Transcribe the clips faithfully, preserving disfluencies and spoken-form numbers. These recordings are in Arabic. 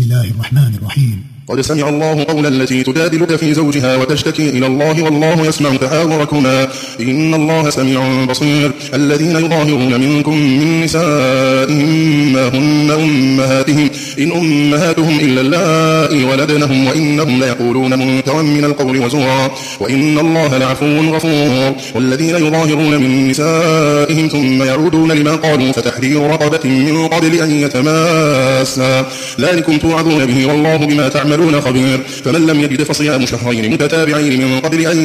بسم الله الرحمن الرحيم. قد سمع الله قول التي تجادلك في زوجها وتشتكي إلى الله والله يسمع تحاوركما إن الله سميع بصير. الذين يظاهرون منكم من نسائهم ما هن أمهاتهم إن أمهاتهم إلا اللائي ولدنهم وإنهم ليقولون منكرا من القول وزورا وإن الله لعفو غفور. والذين يظاهرون من نسائهم ثم يعودون لما قالوا فتحرير رقبة من قبل أن يتماسا ذلكم توعظون به والله بما تعملون خبير. فمن لم يجد فصيام شهرين متتابعين من قبل أن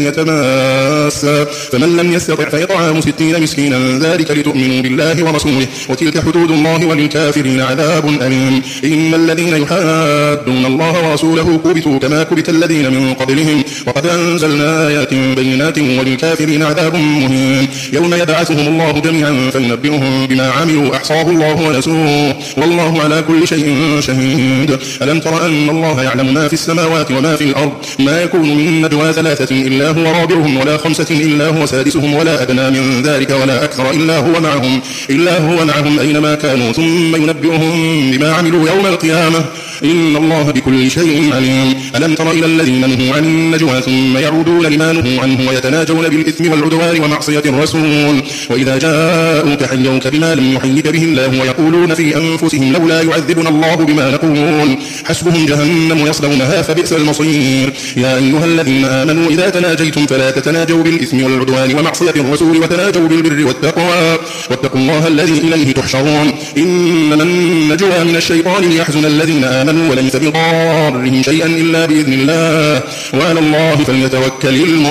يتماسا فمن لم يستطع فإطعام ستين مسكينا ذلك لتؤمنوا بالله ورسوله وتلك حدود الله وللكافرين عذاب أليم. إن الذين يحادون الله ورسوله كبتوا كما كبت الذين من قبلهم وقد أنزلنا آيات بينات وللكافرين عذاب مهين. يوم يبعثهم الله جميعا فينبئهم بما عملوا أحصاه الله ونسوه والله على كل شيء شهيد. ألم تر أن الله يعلم ما في السماوات وما في الأرض ما يكون من نجوى ثلاثة إلا هو رابعهم ولا خمسة إلا هو سادسهم ولا أدنى من ذلك ولا أكثر إلا هو معهم إلا هو معهم أينما كانوا ثم ينبئهم بما عملوا يوم القيامة إن الله بكل شيء عليم. ألم تر إلى الذين نهوا عن النجوى ثم يعودون لما نهوا عنه ويتناجون بالإثم والعدوان ومعصية الرسول وإذا جاءوك حيوك بما لم يحيك به الله ويقولون في أنفسهم لولا يعذبنا الله بما نقول حسبهم جهنم يصلونها فبئس المصير. يا أيها الذين آمنوا إذا تناجيتم فلا تتناجوا بالإثم والعدوان ومعصية الرسول وتناجوا بالبر والتقوى واتقوا الله الذي إليه تحشرون. إنما النجوى من الشيطان ليحزن الذين آمنوا وليس بضارهم شيئا إلا بإذن الله وعلى الله فليتوكل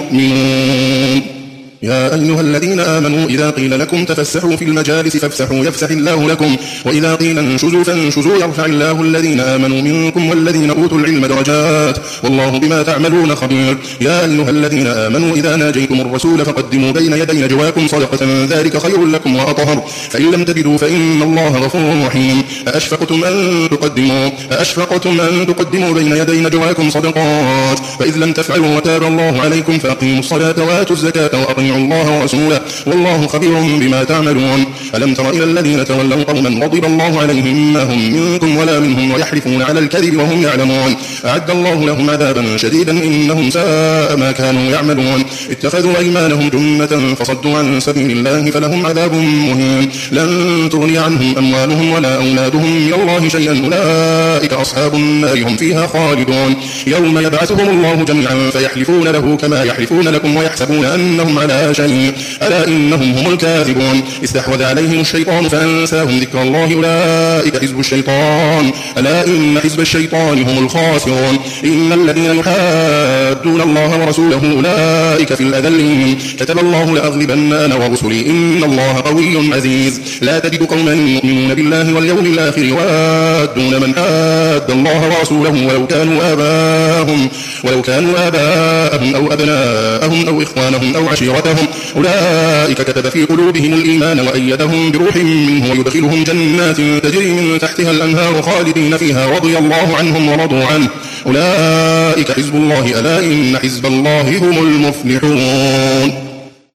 المؤمنون. يا أيها الذين آمنوا إذا قيل لكم تفسحوا في المجالس فافسحوا يفسح الله لكم وإذا قيل انشزوا فانشزوا يرفع الله الذين آمنوا منكم والذين أوتوا العلم درجات والله بما تعملون خبير. يا أيها الذين آمنوا إذا ناجيتم الرسول فقدموا بين يدي نجواكم صدقة ذلك خير لكم وأطهر فإن لم تجدوا فإن الله غفور رحيم. أأشفقتم أن تقدموا أأشفقتم أن تقدموا بين يدي نجواكم صدقات فإذ لم تفعلوا وتاب الله عليكم فأقيموا الصلاة وآتوا الزكاة وأطيعوا الله ورسوله والله خبير بما تعملون. ألم تر إلى الذين تولوا قوما غضب الله عليهم ما هم منكم ولا منهم ويحلفون على الكذب وهم يعلمون أعد الله لهم عذابا شديدا إنهم ساء ما كانوا يعملون. اتخذوا أيمانهم جنة فصدوا عن سبيل الله فلهم عذاب مهين. لن تغني عنهم أموالهم ولا أولادهم من الله شيئا أولئك أصحاب النار هم فيها خالدون. يوم يبعثهم الله جميعا فيحلفون له كما يحلفون لكم ويحسبون أنهم على شيء ألا إنهم هم الكاذبون. استحوذ عليهم الشيطان فأنساهم ذكر الله أولئك حزب الشيطان ألا إن حزب الشيطان هم الخاسرون. إن الذين يحادون الله ورسوله أولئك في الأذلين كتب الله لأغلبن أنا ورسلي إن الله قوي عزيز. لا تجد قوما يؤمنون بالله واليوم الآخر يوادون من حاد الله ورسوله ولو كانوا آباءهم ولو كانوا آباءهم أو أبناءهم أو إخوانهم أو عشيرتهم أولئك كتب في قلوبهم الإيمان وأيدهم بروح منه ويدخلهم جنات تجري من تحتها الأنهار خالدين فيها رضي الله عنهم ورضوا عنه أولئك حزب الله ألا إن حزب الله هم المفلحون.